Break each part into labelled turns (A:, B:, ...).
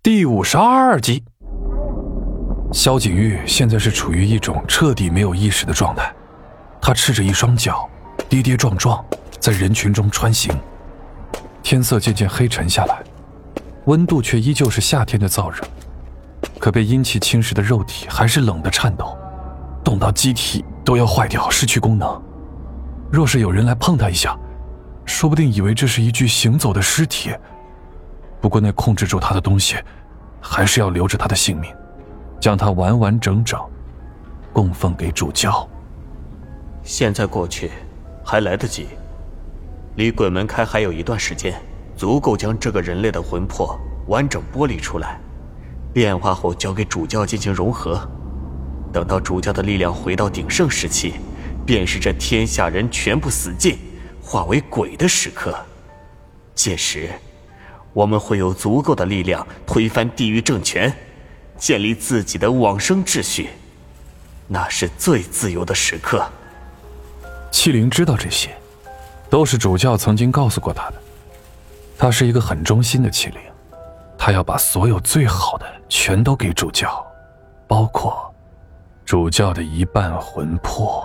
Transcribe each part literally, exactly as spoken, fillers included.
A: 第五十二集。萧景玉现在是处于一种彻底没有意识的状态，他赤着一双脚，跌跌撞撞在人群中穿行。天色渐渐黑沉下来，温度却依旧是夏天的燥热，可被阴气侵蚀的肉体还是冷得颤抖，冻到机体都要坏掉，失去功能。若是有人来碰他一下，说不定以为这是一具行走的尸体。不过那控制住他的东西还是要留着他的性命，将他完完整整供奉给主教。
B: 现在过去还来得及，离鬼门开还有一段时间，足够将这个人类的魂魄完整剥离出来，炼化后交给主教进行融合。等到主教的力量回到鼎盛时期，便是这天下人全部死尽，化为鬼的时刻。届时我们会有足够的力量推翻地狱政权，建立自己的往生秩序，那是最自由的时刻。
A: 戚灵知道这些，都是主教曾经告诉过他的。他是一个很忠心的戚灵，他要把所有最好的全都给主教，包括主教的一半魂魄。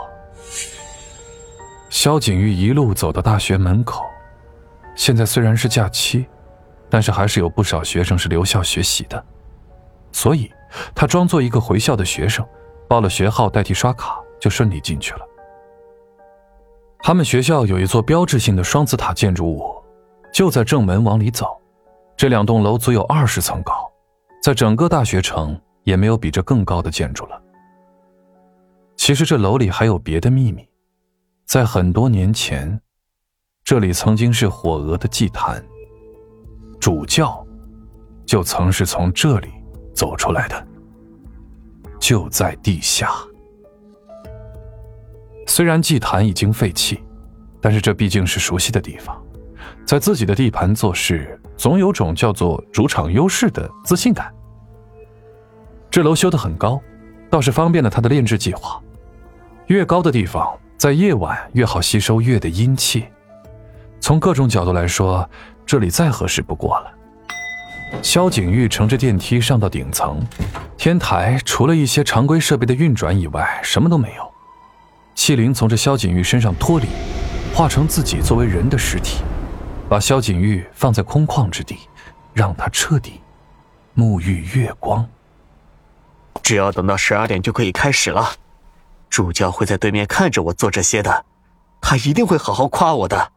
A: 萧景玉一路走到大学门口，现在虽然是假期，但是还是有不少学生是留校学习的，所以他装作一个回校的学生，报了学号代替刷卡，就顺利进去了。他们学校有一座标志性的双子塔建筑物，就在正门往里走，这两栋楼足有二十层高，在整个大学城也没有比这更高的建筑了。其实这楼里还有别的秘密，在很多年前，这里曾经是火鹅的祭坛，主教就曾是从这里走出来的，就在地下。虽然祭坛已经废弃，但是这毕竟是熟悉的地方，在自己的地盘做事，总有种叫做主场优势的自信感。这楼修得很高，倒是方便了他的炼制计划。越高的地方，在夜晚越好吸收月的阴气。从各种角度来说，这里再合适不过了。萧景玉乘着电梯上到顶层，天台除了一些常规设备的运转以外，什么都没有。戚灵从这萧景玉身上脱离，化成自己作为人的尸体，把萧景玉放在空旷之地，让他彻底沐浴月光。
B: 只要等到十二点就可以开始了，主教会在对面看着我做这些的，他一定会好好夸我的。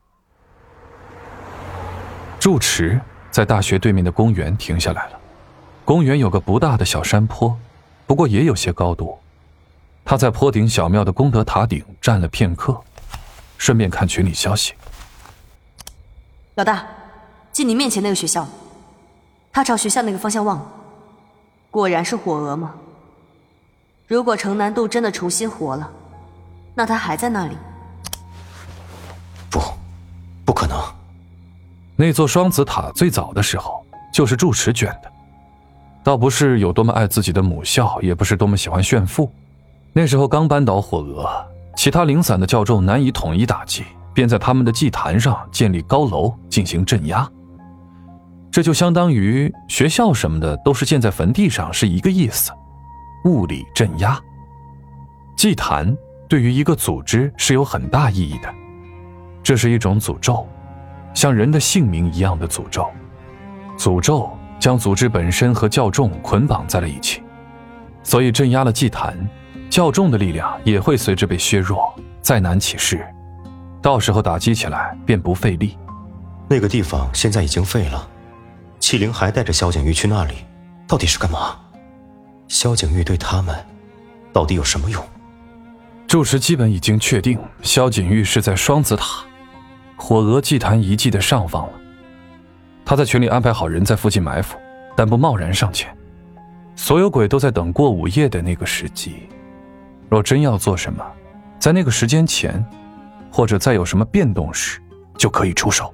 A: 住持在大学对面的公园停下来了。公园有个不大的小山坡，不过也有些高度。他在坡顶小庙的功德塔顶站了片刻，顺便看群里消息。
C: 老大，进你面前那个学校，他朝学校那个方向望，果然是火鹅吗？如果城南渡真的重新活了，那他还在那里？
D: 不，不可能。
A: 那座双子塔最早的时候就是住持卷的，倒不是有多么爱自己的母校，也不是多么喜欢炫富。那时候刚扳倒火鹅，其他零散的教众难以统一打击，便在他们的祭坛上建立高楼进行镇压。这就相当于学校什么的都是建在坟地上，是一个意思，物理镇压。祭坛对于一个组织是有很大意义的，这是一种诅咒，像人的性命一样的诅咒。诅咒将组织本身和教众捆绑在了一起，所以镇压了祭坛，教众的力量也会随之被削弱，再难起事，到时候打击起来便不费力。
D: 那个地方现在已经废了，戚灵还带着萧景玉去那里，到底是干嘛？萧景玉对他们到底有什么用？
A: 住持基本已经确定萧景玉是在双子塔火鹅祭坛遗迹的上方了。他在群里安排好人在附近埋伏，但不贸然上前。所有鬼都在等过午夜的那个时机，若真要做什么，在那个时间前，或者再有什么变动时，就可以出手。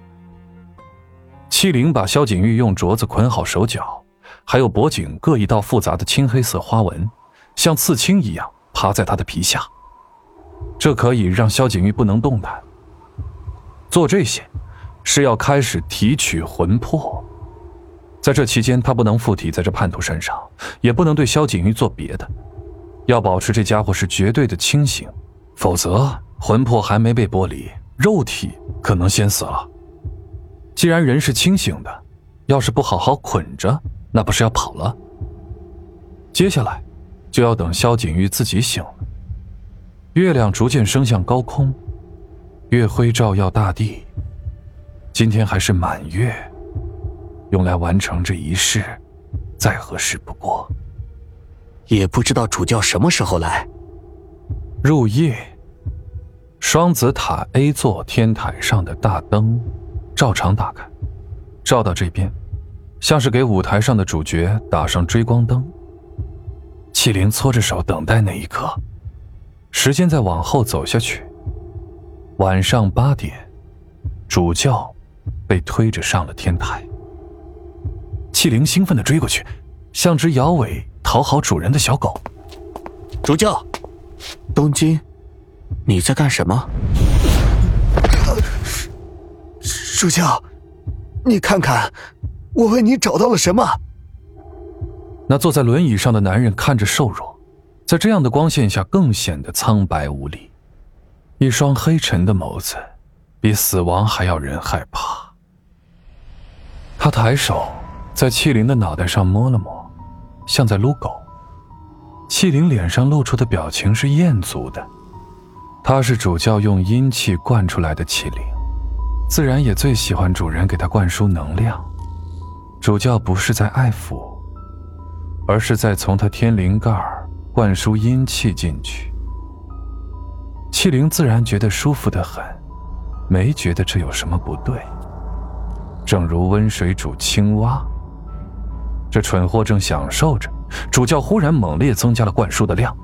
A: 戚灵把萧景玉用镯子捆好手脚，还有脖颈各一道复杂的青黑色花纹，像刺青一样爬在他的皮下，这可以让萧景玉不能动弹。做这些是要开始提取魂魄。 在这期间，他不能附体在这叛徒身上，也不能对萧景玉做别的，要保持这家伙是绝对的清醒，否则魂魄还没被剥离，肉体可能先死了。既然人是清醒的，要是不好好捆着，那不是要跑了？接下来就要等萧景玉自己醒了。月亮逐渐升向高空，月辉照耀大地，今天还是满月，用来完成这一事，再合适不过。
B: 也不知道主教什么时候来。
A: 入夜，双子塔 A 座天台上的大灯照常打开，照到这边，像是给舞台上的主角打上追光灯。气灵搓着手等待那一刻，时间在往后走下去。晚上八点，主教被推着上了天台。气灵兴奋地追过去，像只摇尾讨好主人的小狗。
B: 主教，东京，你在干什么？
E: 主教，你看看，我为你找到了什么？
A: 那坐在轮椅上的男人看着瘦弱，在这样的光线下更显得苍白无力，一双黑沉的眸子比死亡还要人害怕。他抬手在气灵的脑袋上摸了摸，像在撸狗。气灵脸上露出的表情是厌足的，他是主教用阴气灌出来的气灵，自然也最喜欢主人给他灌输能量。主教不是在爱抚，而是在从他天灵盖灌输阴气进去。气灵自然觉得舒服得很，没觉得这有什么不对。正如温水煮青蛙，这蠢货正享受着，主教忽然猛烈增加了灌输的量。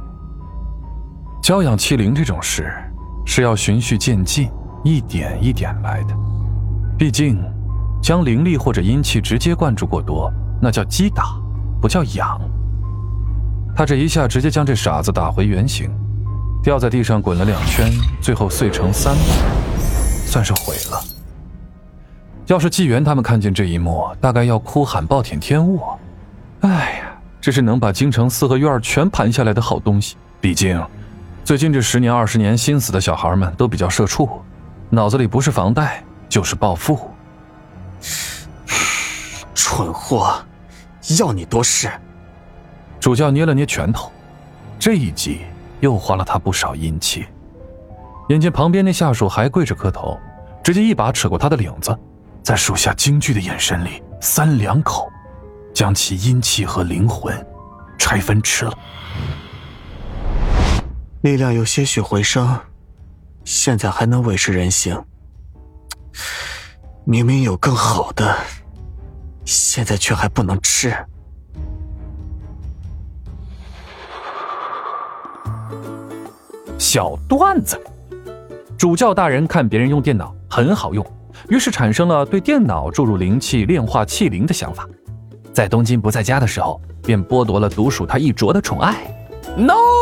A: 教养气灵这种事是要循序渐进，一点一点来的。毕竟将灵力或者阴气直接灌注过多，那叫击打，不叫养。他这一下直接将这傻子打回原形，掉在地上滚了两圈，最后碎成三半，算是毁了。要是纪元他们看见这一幕，大概要哭喊暴殄天物。哎呀，这是能把京城四合院全盘下来的好东西。毕竟最近这十年二十年新死的小孩们都比较社畜，脑子里不是房贷就是暴富。
B: 蠢货，要你多事。
A: 主教捏了捏拳头，这一击又花了他不少阴气。眼见旁边那下属还跪着磕头，直接一把扯过他的领子，在属下惊惧的眼神里三两口将其阴气和灵魂拆分吃了。
B: 力量有些许回升，现在还能维持人形。明明有更好的，现在却还不能吃。
A: 小段子。主教大人看别人用电脑很好用，于是产生了对电脑注入灵气炼化气灵的想法。在东京不在家的时候，便剥夺了独属他一啄的宠爱。No！